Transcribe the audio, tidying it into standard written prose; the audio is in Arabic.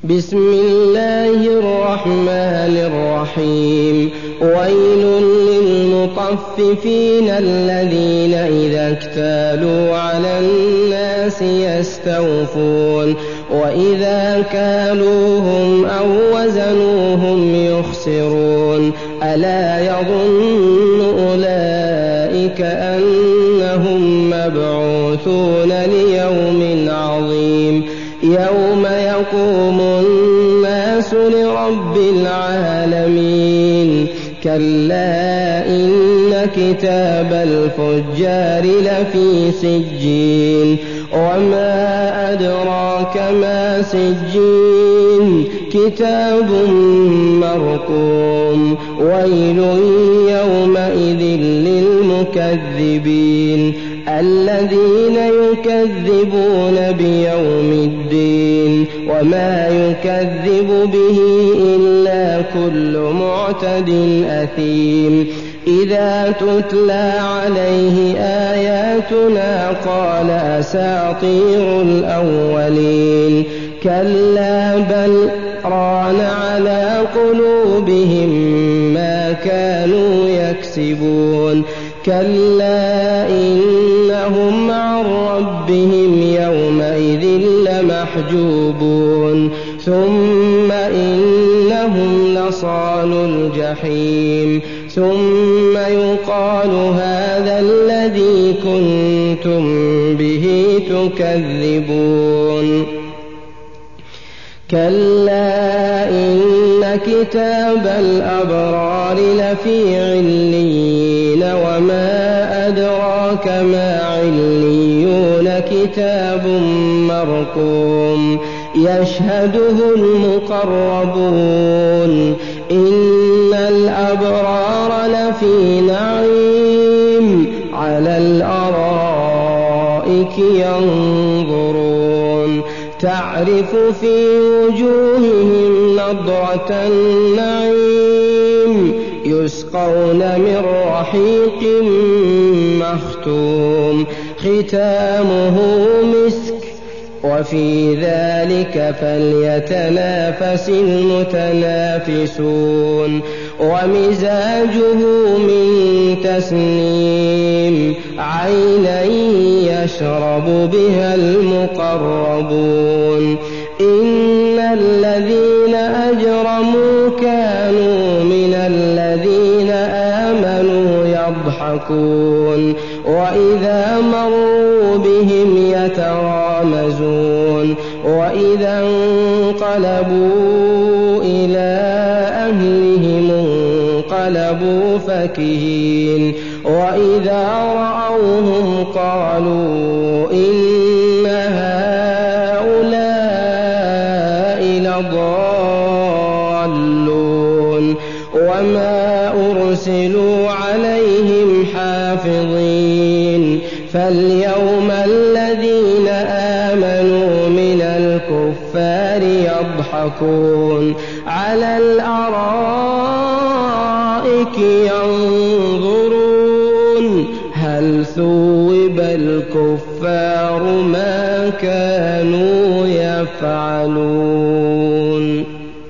بسم الله الرحمن الرحيم ويل للمطففين الذين إذا اكتالوا على الناس يستوفون وإذا كالوهم أو وزنوهم يخسرون ألا يظن أولئك أنهم مبعوثون ليوم عظيم يوم يقوم الناس لرب العالمين كلا إن كتاب الفجار لفي سجين وما أدراك ما سجين كتاب مرقوم ويل يومئذ للمكذبين الذين يكذبون بيوم الدين وما يكذب به إلا كل معتد أثيم إذا تتلى عليه آياتنا قال أساطير الأولين كلا بل ران على قلوبهم ما كانوا يكسبون كلا إنهم عن ربهم يومئذ لمحجوبون ثم إنهم لصالو الجحيم ثم يقال هذا الذي كنتم به تكذبون كلا إن كتاب الأبرار لفي عليين وما أدراك ما عليون كتاب مرقوم يشهده المقربون إن الأبرار لفي نعيم على الأرائك ينظرون تعرف في وجوههم نضرة النعيم يسقون من رحيق مختوم ختامه مسك وفي ذلك فليتنافس المتنافسون ومزاجه من تسنيم عينا يشرب بها المقربون إن الذين أجرموا كانوا من الذين آمنوا يضحكون وإذا مروا بهم يتغامزون وإذا انقلبوا إلى أهلهم انقلبوا فكهين وإذا رأوهم قالوا إن هؤلاء لضالون وما أرسلوا عليهم حافظين فاليوم الذين آمنوا من الكفار يضحكون على الأرائك ينظرون هل ثوب الكفار ما كانوا يفعلون